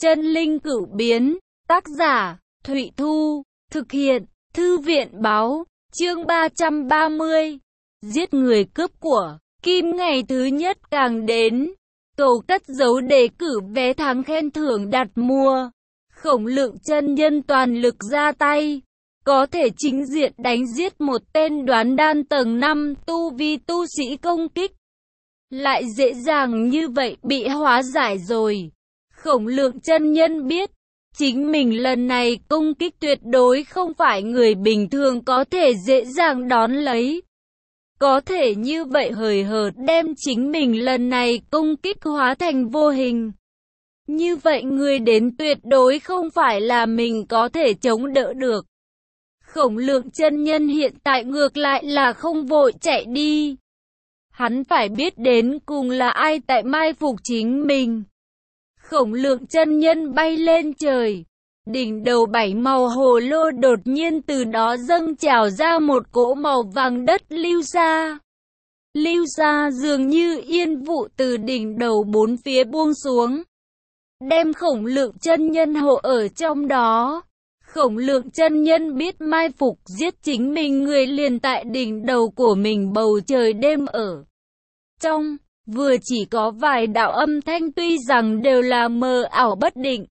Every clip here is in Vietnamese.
Chân linh cửu biến, tác giả, Thụy Thu, thực hiện, Thư viện báo, chương 330. Giết người cướp của, Kim ngày thứ nhất càng đến. Cầu cất giấu đề cử vé tháng khen thưởng đặt mua. Khổng Lượng chân nhân toàn lực ra tay. Có thể chính diện đánh giết một tên đoán đan tầng 5 tu vi tu sĩ công kích. Lại dễ dàng như vậy bị hóa giải rồi. Khổng Lượng chân nhân biết, chính mình lần này công kích tuyệt đối không phải người bình thường có thể dễ dàng đón lấy. Có thể như vậy hời hợt đem chính mình lần này công kích hóa thành vô hình. Như vậy người đến tuyệt đối không phải là mình có thể chống đỡ được. Khổng Lượng chân nhân hiện tại ngược lại là không vội chạy đi. Hắn phải biết đến cùng là ai tại mai phục chính mình. Khổng Lượng chân nhân bay lên trời. Đỉnh đầu 7 màu hồ lô đột nhiên từ đó dâng trào ra một cỗ màu vàng đất lưu ra. Lưu ra dường như yên vụ từ đỉnh đầu bốn phía buông xuống. Đem Khổng Lượng chân nhân hộ ở trong đó. Khổng Lượng chân nhân biết mai phục giết chính mình người liền tại đỉnh đầu của mình bầu trời đêm ở trong. Vừa chỉ có vài đạo âm thanh tuy rằng đều là mờ ảo bất định.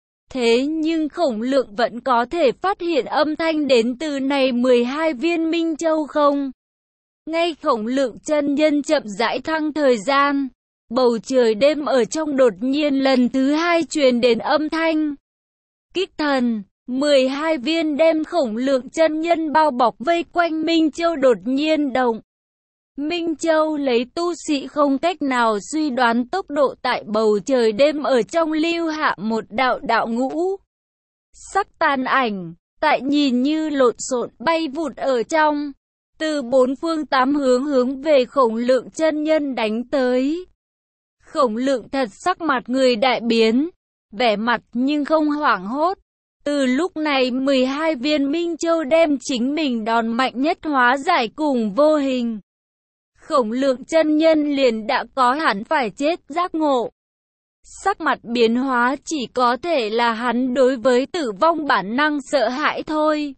Thế nhưng Khổng Lượng vẫn có thể phát hiện âm thanh đến từ này 12 viên Minh Châu không? Ngay Khổng Lượng chân nhân chậm rãi thăng thời gian. Bầu trời đêm ở trong đột nhiên lần thứ hai truyền đến âm thanh. Kích thần, 12 viên đem Khổng Lượng chân nhân bao bọc vây quanh Minh Châu đột nhiên động. Minh Châu lấy tu sĩ không cách nào suy đoán tốc độ tại bầu trời đêm ở trong lưu hạ một đạo ngũ sắc tàn ảnh, tại nhìn như lộn xộn bay vụt ở trong, từ bốn phương tám hướng về Khổng Lượng chân nhân đánh tới. Khổng Lượng thật sắc mặt người đại biến, vẻ mặt nhưng không hoảng hốt. Từ lúc này 12 viên Minh Châu đem chính mình đòn mạnh nhất hóa giải cùng vô hình. Khổng Lượng chân nhân liền đã có hẳn phải chết giác ngộ. Sắc mặt biến hóa chỉ có thể là hắn đối với tử vong bản năng sợ hãi thôi.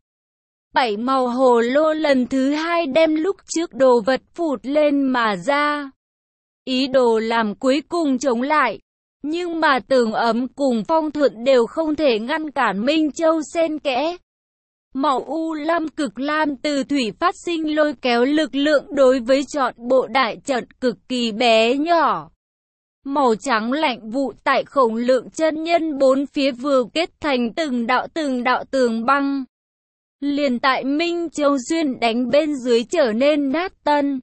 7 màu hồ lô lần thứ hai đem lúc trước đồ vật phụt lên mà ra. Ý đồ làm cuối cùng chống lại. Nhưng mà Tường Ấm cùng Phong Thuận đều không thể ngăn cản Minh Châu xen kẽ. Màu u lam cực lam từ thủy phát sinh lôi kéo lực lượng đối với trọn bộ đại trận cực kỳ bé nhỏ. Màu trắng lạnh vụ tại Khổng Lượng chân nhân bốn phía vừa kết thành từng đạo tường băng. Liền tại Minh Châu xuyên đánh bên dưới trở nên nát tân.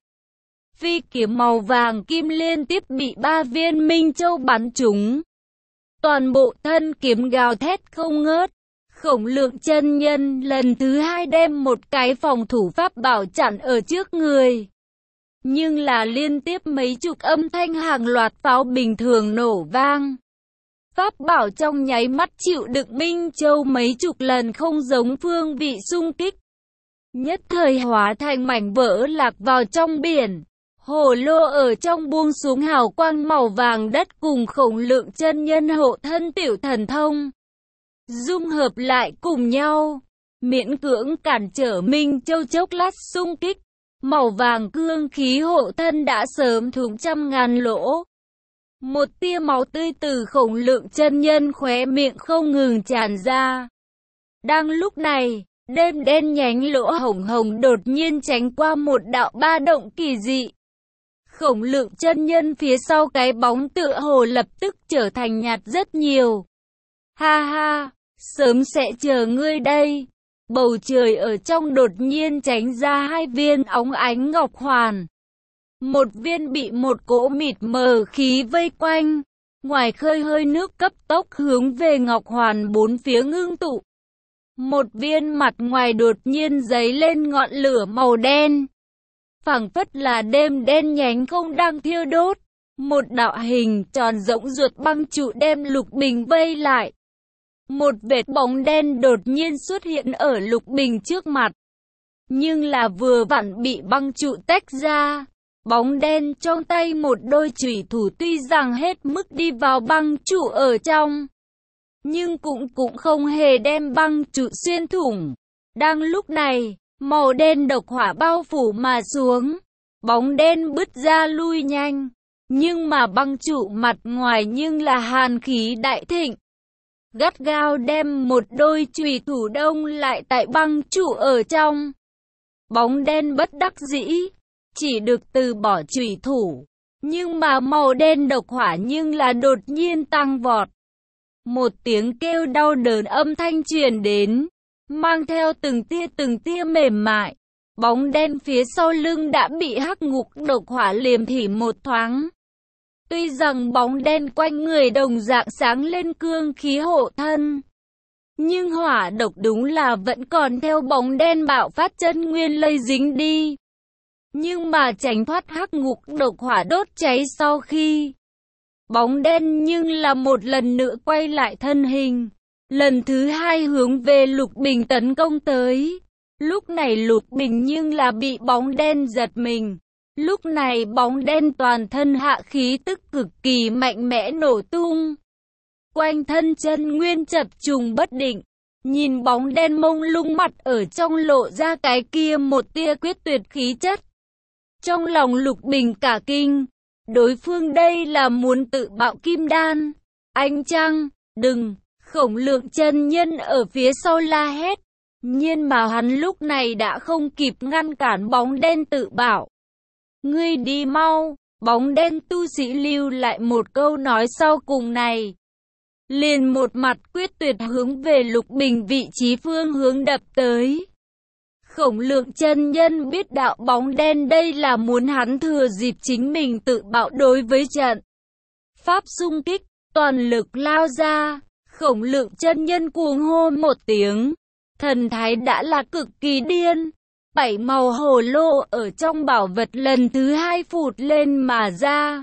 Phi kiếm màu vàng kim liên tiếp bị 3 viên Minh Châu bắn trúng. Toàn bộ thân kiếm gào thét không ngớt. Khổng Lượng chân nhân lần thứ hai đem một cái phòng thủ pháp bảo chặn ở trước người. Nhưng là liên tiếp mấy chục âm thanh hàng loạt pháo bình thường nổ vang. Pháp bảo trong nháy mắt chịu đựng Minh Châu mấy chục lần không giống phương vị xung kích. Nhất thời hóa thành mảnh vỡ lạc vào trong biển. Hồ lô ở trong buông xuống hào quang màu vàng đất cùng Khổng Lượng chân nhân hộ thân tiểu thần thông. Dung hợp lại cùng nhau, miễn cưỡng cản trở Minh Châu chốc lát xung kích. Màu vàng cương khí hộ thân đã sớm thủng trăm ngàn lỗ. Một tia máu tươi từ Khổng Lượng chân nhân khóe miệng không ngừng tràn ra. Đang lúc này, đêm đen nhánh lỗ hồng hồng đột nhiên tránh qua một đạo ba động kỳ dị. Khổng Lượng chân nhân phía sau cái bóng tựa hồ lập tức trở thành nhạt rất nhiều. Ha ha, sớm sẽ chờ ngươi đây. Bầu trời ở trong đột nhiên tránh ra 2 viên óng ánh ngọc hoàn. Một viên bị một cỗ mịt mờ khí vây quanh. Ngoài khơi hơi nước cấp tốc hướng về ngọc hoàn bốn phía ngưng tụ. Một viên mặt ngoài đột nhiên giấy lên ngọn lửa màu đen. Phảng phất là đêm đen nhánh không đang thiêu đốt. Một đạo hình tròn rỗng ruột băng trụ đem Lục Bình vây lại. Một vệt bóng đen đột nhiên xuất hiện ở Lục Bình trước mặt. Nhưng là vừa vặn bị băng trụ tách ra. Bóng đen trong tay một đôi chủy thủ tuy rằng hết mức đi vào băng trụ ở trong. nhưng cũng không hề đem băng trụ xuyên thủng. Đang lúc này, màu đen độc hỏa bao phủ mà xuống, bóng đen bứt ra lui nhanh, nhưng mà băng trụ mặt ngoài nhưng là hàn khí đại thịnh, gắt gao đem một đôi chùy thủ đông lại tại băng trụ ở trong. Bóng đen bất đắc dĩ, chỉ được từ bỏ chùy thủ, nhưng mà màu đen độc hỏa nhưng là đột nhiên tăng vọt. Một tiếng kêu đau đớn âm thanh truyền đến, mang theo từng tia mềm mại. Bóng đen phía sau lưng đã bị hắc ngục độc hỏa liềm thỉ một thoáng. Tuy rằng bóng đen quanh người đồng dạng sáng lên cương khí hộ thân, nhưng hỏa độc đúng là vẫn còn theo bóng đen bạo phát chân nguyên lây dính đi. Nhưng mà tránh thoát hắc ngục độc hỏa đốt cháy sau khi, bóng đen nhưng là một lần nữa quay lại thân hình, lần thứ hai hướng về Lục Bình tấn công tới. Lúc này Lục Bình nhưng là bị bóng đen giật mình. Lúc này bóng đen toàn thân hạ khí tức cực kỳ mạnh mẽ nổ tung. Quanh thân chân nguyên chập trùng bất định. Nhìn bóng đen mông lung mặt ở trong lộ ra cái kia một tia quyết tuyệt khí chất. Trong lòng Lục Bình cả kinh. Đối phương đây là muốn tự bạo kim đan. Anh chăng, đừng, Khổng Lượng chân nhân ở phía sau la hét. Nhưng mà hắn lúc này đã không kịp ngăn cản bóng đen tự bạo. Ngươi đi mau, bóng đen tu sĩ lưu lại một câu nói sau cùng này. Liền một mặt quyết tuyệt hướng về Lục Bình vị trí phương hướng đập tới. Khổng Lượng chân nhân biết đạo bóng đen đây là muốn hắn thừa dịp chính mình tự bạo đối với trận pháp xung kích, toàn lực lao ra. Khổng Lượng chân nhân cuồng hô một tiếng, thần thái đã là cực kỳ điên. 7 màu hồ lô ở trong bảo vật lần thứ hai phụt lên mà ra.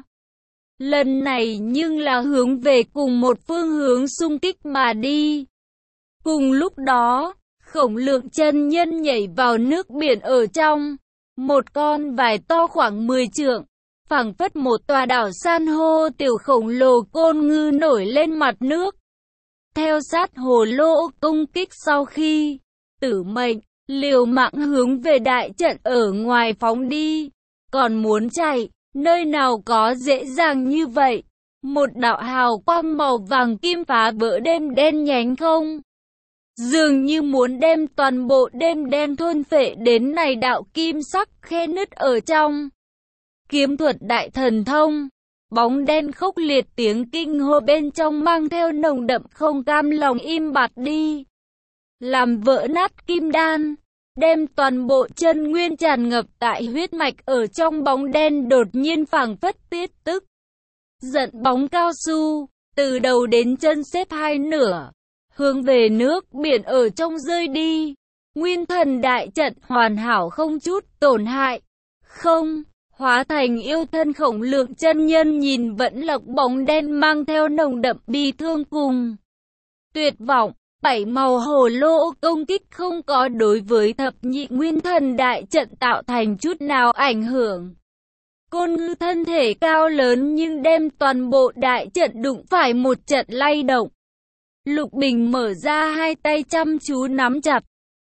Lần này nhưng là hướng về cùng một phương hướng xung kích mà đi. Cùng lúc đó, Khổng Lượng chân nhân nhảy vào nước biển ở trong. Một con vải to khoảng 10 trượng, phảng phất một tòa đảo san hô tiểu khổng lồ côn ngư nổi lên mặt nước. Theo sát hồ lô công kích sau khi, Tử Mệnh liều mạng hướng về đại trận ở ngoài phóng đi. Còn muốn chạy, nơi nào có dễ dàng như vậy. Một đạo hào quang màu vàng kim phá vỡ đêm đen nhánh không. Dường như muốn đem toàn bộ đêm đen thôn phệ đến này đạo kim sắc khe nứt ở trong. Kiếm thuật đại thần thông. Bóng đen khốc liệt tiếng kinh hô bên trong mang theo nồng đậm không cam lòng im bặt đi. Làm vỡ nát kim đan, đem toàn bộ chân nguyên tràn ngập tại huyết mạch ở trong bóng đen đột nhiên phảng phất tiết tức. Giận bóng cao su, từ đầu đến chân xếp hai nửa, hướng về nước biển ở trong rơi đi. Nguyên thần đại trận hoàn hảo không chút tổn hại. Không, hóa thành yêu thân Khổng Lượng chân nhân nhìn vẫn lộc bóng đen mang theo nồng đậm bi thương cùng tuyệt vọng. 7 màu hồ lô công kích không có đối với thập nhị nguyên thần đại trận tạo thành chút nào ảnh hưởng. Côn ngư thân thể cao lớn nhưng đem toàn bộ đại trận đụng phải một trận lay động. Lục Bình mở ra hai tay chăm chú nắm chặt.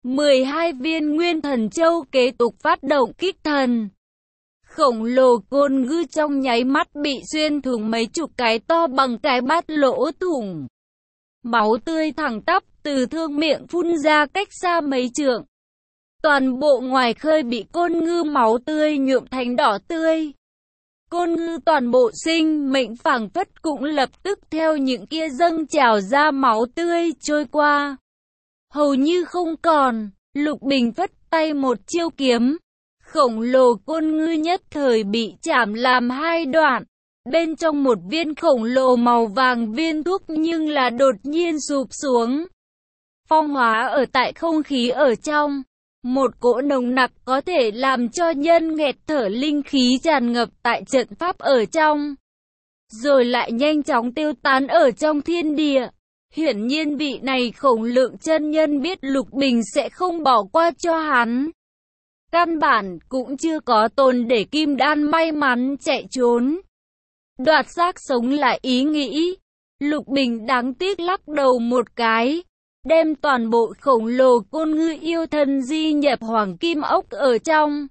12 viên nguyên thần châu kế tục phát động kích thần. Khổng lồ côn ngư trong nháy mắt bị xuyên thủng mấy chục cái to bằng cái bát lỗ thủng. Máu tươi thẳng tắp từ thương miệng phun ra cách xa mấy trượng. Toàn bộ ngoài khơi bị côn ngư máu tươi nhuộm thành đỏ tươi. Côn ngư toàn bộ sinh mệnh phảng phất cũng lập tức theo những kia dâng trào ra máu tươi trôi qua. Hầu như không còn, Lục Bình phất tay một chiêu kiếm. Khổng lồ côn ngư nhất thời bị chảm làm hai đoạn. Bên trong một viên khổng lồ màu vàng viên thuốc nhưng là đột nhiên sụp xuống. Phong hóa ở tại không khí ở trong. Một cỗ nồng nặc có thể làm cho nhân nghẹt thở linh khí tràn ngập tại trận pháp ở trong. Rồi lại nhanh chóng tiêu tán ở trong thiên địa. Hiển nhiên vị này Khổng Lượng chân nhân biết Lục Bình sẽ không bỏ qua cho hắn. Căn bản cũng chưa có tồn để kim đan may mắn chạy trốn. Đoạt xác sống lại ý nghĩ. Lục Bình đáng tiếc lắc đầu một cái, đem toàn bộ khổng lồ côn ngư yêu thần di nhập hoàng kim ốc ở trong.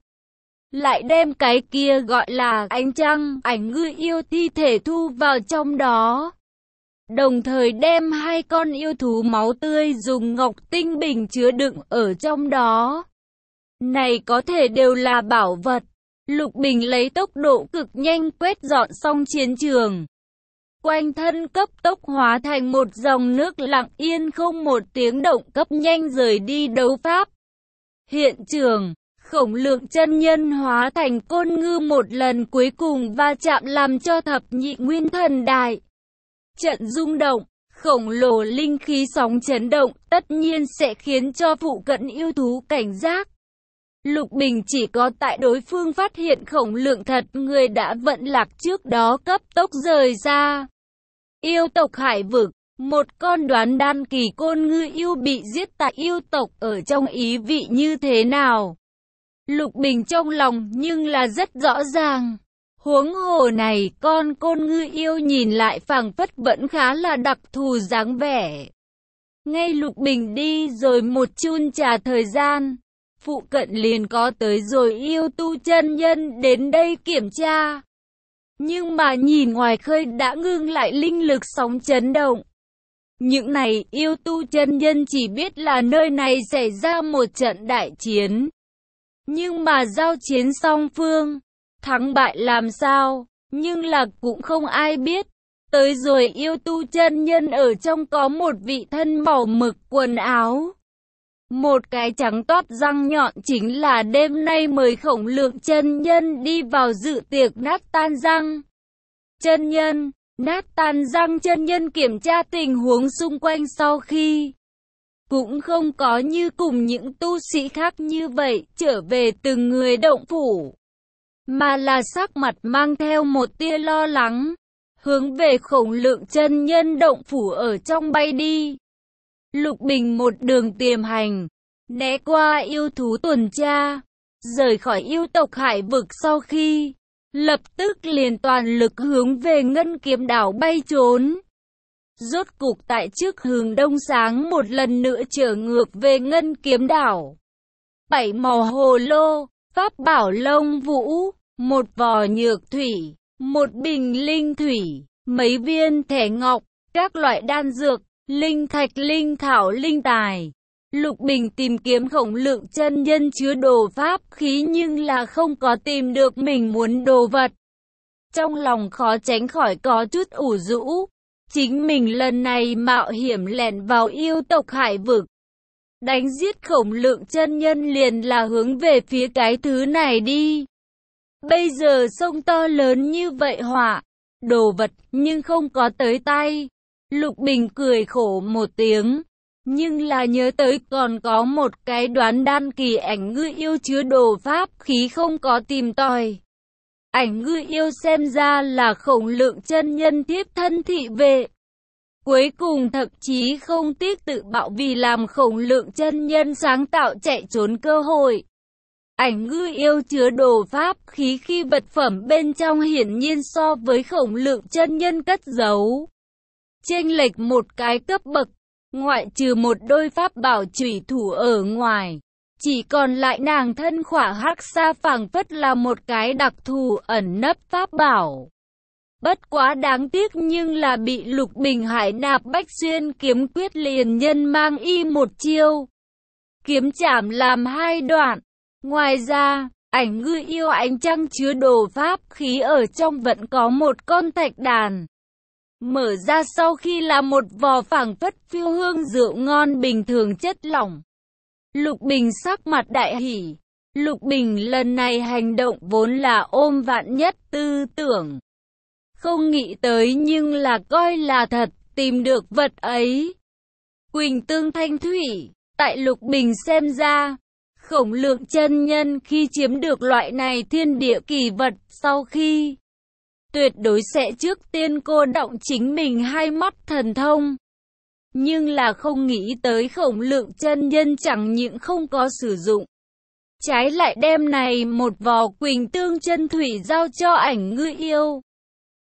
Lại đem cái kia gọi là ánh trăng, ảnh ngư yêu thi thể thu vào trong đó. Đồng thời đem hai con yêu thú máu tươi dùng ngọc tinh bình chứa đựng ở trong đó. Này có thể đều là bảo vật. Lục Bình lấy tốc độ cực nhanh quét dọn xong chiến trường. Quanh thân cấp tốc hóa thành một dòng nước lặng yên không một tiếng động cấp nhanh rời đi đấu pháp. Hiện trường, Khổng Lượng chân nhân hóa thành côn ngư một lần cuối cùng va chạm làm cho thập nhị nguyên thần đại trận rung động, khổng lồ linh khí sóng chấn động, tất nhiên sẽ khiến cho phụ cận yêu thú cảnh giác. Lục Bình chỉ có tại đối phương phát hiện Khổng Lượng thật người đã vận lạc trước đó cấp tốc rời ra. Yêu tộc Hải Vực, một con đoán đan kỳ côn ngư yêu bị giết tại yêu tộc ở trong ý vị như thế nào? Lục Bình trong lòng nhưng là rất rõ ràng. Huống hồ này con côn ngư yêu nhìn lại phảng phất vẫn khá là đặc thù dáng vẻ. Ngay Lục Bình đi rồi một chun trà thời gian, phụ cận liền có tới rồi yêu tu chân nhân đến đây kiểm tra. Nhưng mà nhìn ngoài khơi đã ngưng lại linh lực sóng chấn động. Những này yêu tu chân nhân chỉ biết là nơi này xảy ra một trận đại chiến. Nhưng mà giao chiến song phương, thắng bại làm sao, nhưng là cũng không ai biết. Tới rồi yêu tu chân nhân ở trong có một vị thân màu mực quần áo. Một cái trắng toát răng nhọn chính là đêm nay mời Khổng Lượng chân nhân đi vào dự tiệc nát tan răng. Chân nhân, nát tan răng chân nhân kiểm tra tình huống xung quanh sau khi cũng không có như cùng những tu sĩ khác như vậy trở về từng người động phủ, mà là sắc mặt mang theo một tia lo lắng, hướng về Khổng Lượng chân nhân động phủ ở trong bay đi. Lục Bình một đường tiềm hành, né qua yêu thú tuần tra, rời khỏi yêu tộc Hải Vực sau khi, lập tức liền toàn lực hướng về Ngân Kiếm Đảo bay trốn. Rốt cục tại trước hướng đông sáng một lần nữa trở ngược về Ngân Kiếm Đảo. 7 màu hồ lô, pháp bảo lông vũ, một vò nhược thủy, một bình linh thủy, mấy viên thẻ ngọc, các loại đan dược, linh thạch, linh thảo, linh tài. Lục Bình tìm kiếm Khổng Lượng chân nhân chứa đồ pháp khí nhưng là không có tìm được mình muốn đồ vật. Trong lòng khó tránh khỏi có chút ủ rũ. Chính mình lần này mạo hiểm lẻn vào yêu tộc Hải Vực, đánh giết Khổng Lượng chân nhân liền là hướng về phía cái thứ này đi. Bây giờ sông to lớn như vậy họa, đồ vật nhưng không có tới tay. Lục Bình cười khổ một tiếng, nhưng là nhớ tới còn có một cái đoán đan kỳ ảnh ngư yêu chứa đồ pháp khí không có tìm tòi. Ảnh ngư yêu xem ra là Khổng Lượng chân nhân thiếp thân thị vệ. Cuối cùng thậm chí không tiếc tự bạo vì làm Khổng Lượng chân nhân sáng tạo chạy trốn cơ hội. Ảnh ngư yêu chứa đồ pháp khí khi vật phẩm bên trong hiển nhiên so với Khổng Lượng chân nhân cất giấu chênh lệch một cái cấp bậc, ngoại trừ một đôi pháp bảo chủy thủ ở ngoài. Chỉ còn lại nàng thân khỏa hắc sa phảng phất là một cái đặc thù ẩn nấp pháp bảo. Bất quá đáng tiếc nhưng là bị Lục Bình Hải Nạp Bách Xuyên kiếm quyết liền nhân mang y một chiêu. Kiếm chảm làm hai đoạn. Ngoài ra, ảnh ngư yêu ánh trăng chứa đồ pháp khí ở trong vẫn có một con thạch đàn. Mở ra sau khi là một vò phảng phất phiêu hương rượu ngon bình thường chất lỏng. Lục Bình sắc mặt đại hỉ. Lục Bình lần này hành động vốn là ôm vạn nhất tư tưởng. Không nghĩ tới nhưng là coi là thật, tìm được vật ấy. Quỳnh tương thanh thủy, tại Lục Bình xem ra, Khổng Lượng chân nhân khi chiếm được loại này thiên địa kỳ vật sau khi, tuyệt đối sẽ trước tiên cô động chính mình hai mắt thần thông. Nhưng là không nghĩ tới Khổng Lượng chân nhân chẳng những không có sử dụng, trái lại đem này một vò Quỳnh tương chân thủy giao cho ảnh ngư yêu.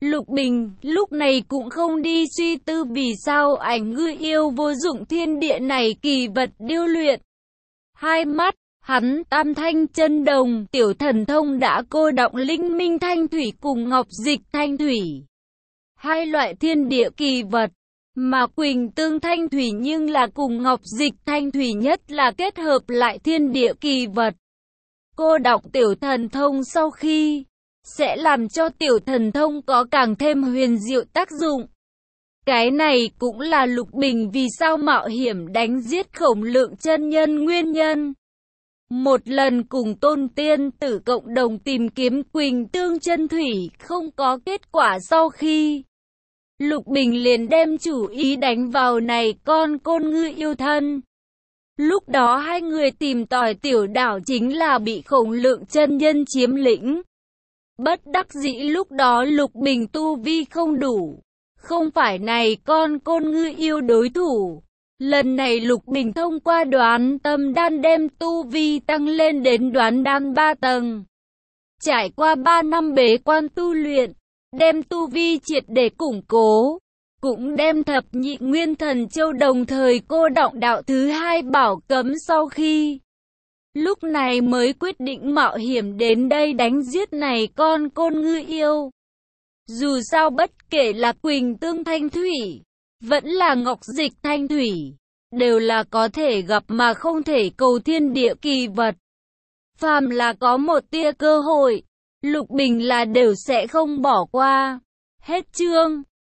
Lục Bình lúc này cũng không đi suy tư vì sao ảnh ngư yêu vô dụng thiên địa này kỳ vật điêu luyện. Hai mắt, hắn tam thanh chân đồng, tiểu thần thông đã cô đọng linh minh thanh thủy cùng ngọc dịch thanh thủy. Hai loại thiên địa kỳ vật, mà Quỳnh tương thanh thủy nhưng là cùng ngọc dịch thanh thủy nhất là kết hợp lại thiên địa kỳ vật. Cô đọng tiểu thần thông sau khi sẽ làm cho tiểu thần thông có càng thêm huyền diệu tác dụng. Cái này cũng là Lục Bình vì sao mạo hiểm đánh giết Khổng Lượng chân nhân nguyên nhân. Một lần cùng Tôn Tiên Tử cộng đồng tìm kiếm Quỳnh tương chân thủy không có kết quả sau khi Lục Bình liền đem chủ ý đánh vào này con côn ngư yêu thân. Lúc đó hai người tìm tòi tiểu đảo chính là bị Khổng Lượng chân nhân chiếm lĩnh. Bất đắc dĩ lúc đó Lục Bình tu vi không đủ, không phải này con côn ngư yêu đối thủ. Lần này Lục Bình thông qua đoán tâm đan đem tu vi tăng lên đến đoán đan 3 tầng. Trải qua 3 năm bế quan tu luyện, đem tu vi triệt để củng cố, cũng đem thập nhị nguyên thần châu đồng thời cô đọng đạo thứ hai bảo cấm sau khi. Lúc này mới quyết định mạo hiểm đến đây đánh giết này con côn ngư yêu. Dù sao bất kể là Quỳnh tương thanh thủy, vẫn là ngọc dịch thanh thủy, đều là có thể gặp mà không thể cầu thiên địa kỳ vật. Phàm là có một tia cơ hội, Lục Bình là đều sẽ không bỏ qua. Hết chương.